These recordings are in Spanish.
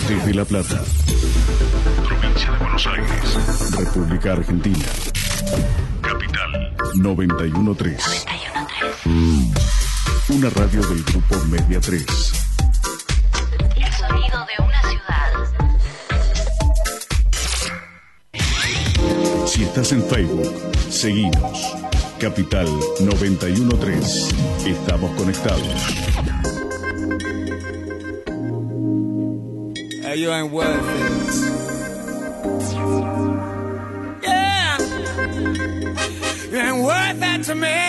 Desde La Plata, provincia de Buenos Aires, República Argentina, capital 913. Una radio del grupo Media 3. El sonido de una ciudad. Si estás en Facebook, seguinos. Capital 913. Estamos conectados. Hey, you ain't worth it. Yeah, you ain't worth that to me.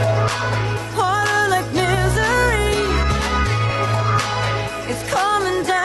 Coming down.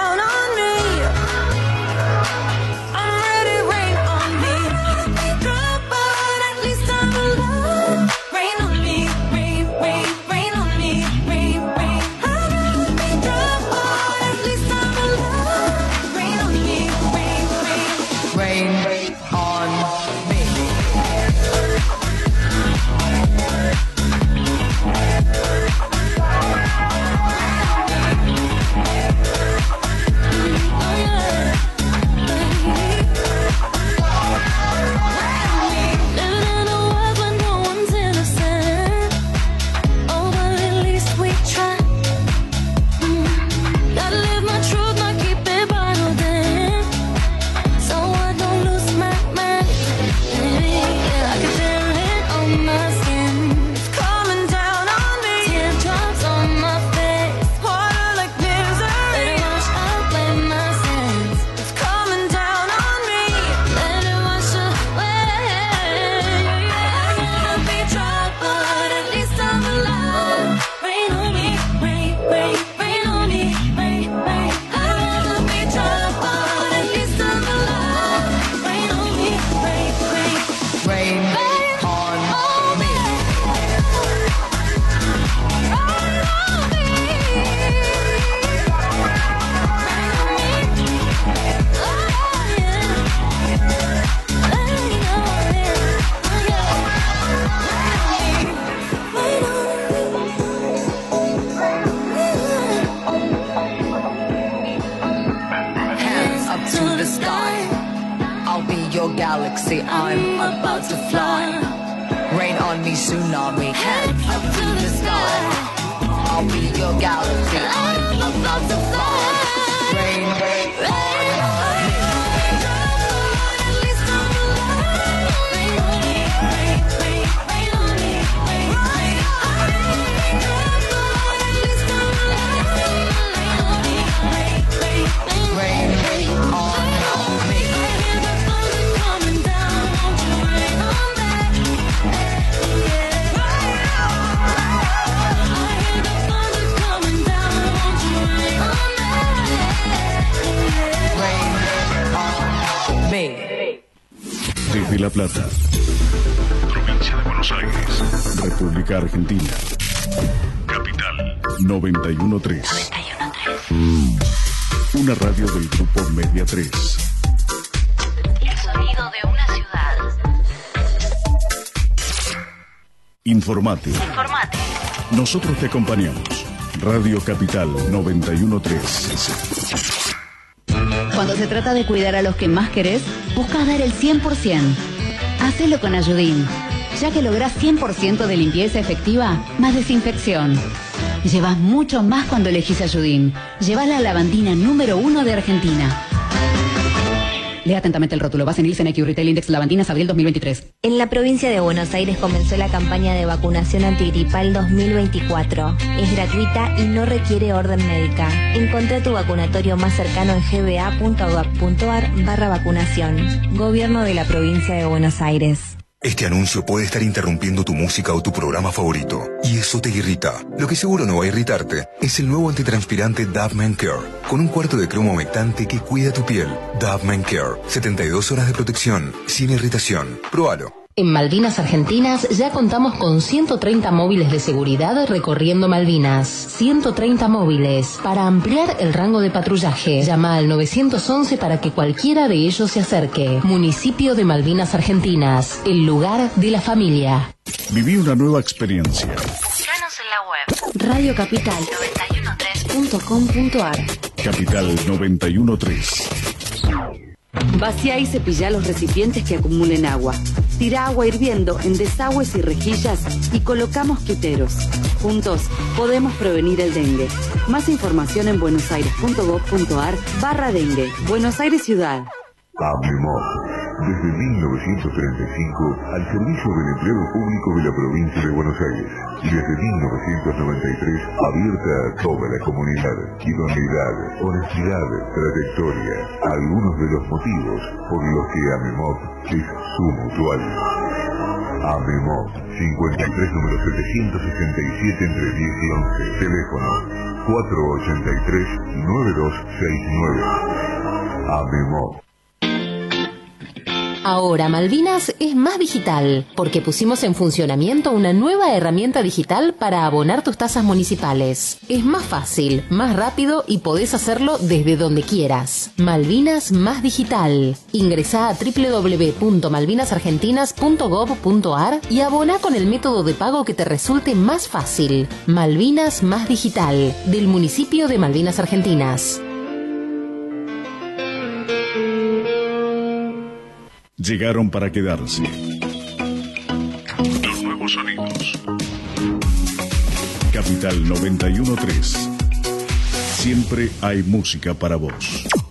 the sky. I'll be your galaxy, I'm about to fly. Rain on me, tsunami, head up to the sky. I'll be your galaxy, I'm about to fly. Rain, rain, rain on me. Desde La Plata, provincia de Buenos Aires, República Argentina, capital 913. Una radio del grupo Media 3. El sonido de una ciudad. Informate. Nosotros te acompañamos. Radio Capital 913. Cuando se trata de cuidar a los que más querés, buscas dar el 100%. Hacelo con Ayudín, ya que lográs 100% de limpieza efectiva más desinfección. Llevas mucho más cuando elegís Ayudín. Llevas la lavandina número 1 de Argentina. Lea atentamente el rótulo. Base en Nielsen IQ Retail Index Lavandinas abril 2023. En la provincia de Buenos Aires comenzó la campaña de vacunación antigripal 2024. Es gratuita y no requiere orden médica. Encontrá tu vacunatorio más cercano en gba.gov.ar/vacunación. Gobierno de la provincia de Buenos Aires. Este anuncio puede estar interrumpiendo tu música o tu programa favorito, y eso te irrita. Lo que seguro no va a irritarte es el nuevo antitranspirante Dove Men Care, con un cuarto de cromo humectante que cuida tu piel. Dove Men Care, 72 horas de protección, sin irritación. Próbalo. En Malvinas Argentinas ya contamos con 130 móviles de seguridad recorriendo Malvinas. 130 móviles para ampliar el rango de patrullaje. Llama al 911 para que cualquiera de ellos se acerque. Municipio de Malvinas Argentinas, el lugar de la familia. Viví una nueva experiencia. Búscanos en la web radiocapital913.com.ar. Capital 913. Vacía y cepilla los recipientes que acumulen agua. Tira agua hirviendo en desagües y rejillas y colocamos quiteros. Juntos podemos prevenir el dengue. Más información en buenosaires.gov.ar/dengue. Buenos Aires Ciudad. AMEMOP, desde 1935 al servicio del empleo público de la provincia de Buenos Aires. Y desde 1993 abierta a toda la comunidad. Idoneidad, honestidad, trayectoria, algunos de los motivos por los que AMEMOP es su mutual. AMEMOP, 53 número 767 entre 10 y 11. Teléfono 483-9269. AMEMOP. Ahora Malvinas es más digital, porque pusimos en funcionamiento una nueva herramienta digital para abonar tus tasas municipales. Es más fácil, más rápido y podés hacerlo desde donde quieras. Malvinas más digital. Ingresá a www.malvinasargentinas.gov.ar y abona con el método de pago que te resulte más fácil. Malvinas más digital, del municipio de Malvinas Argentinas. Llegaron para quedarse. Los nuevos sonidos. Capital 913. Siempre hay música para vos.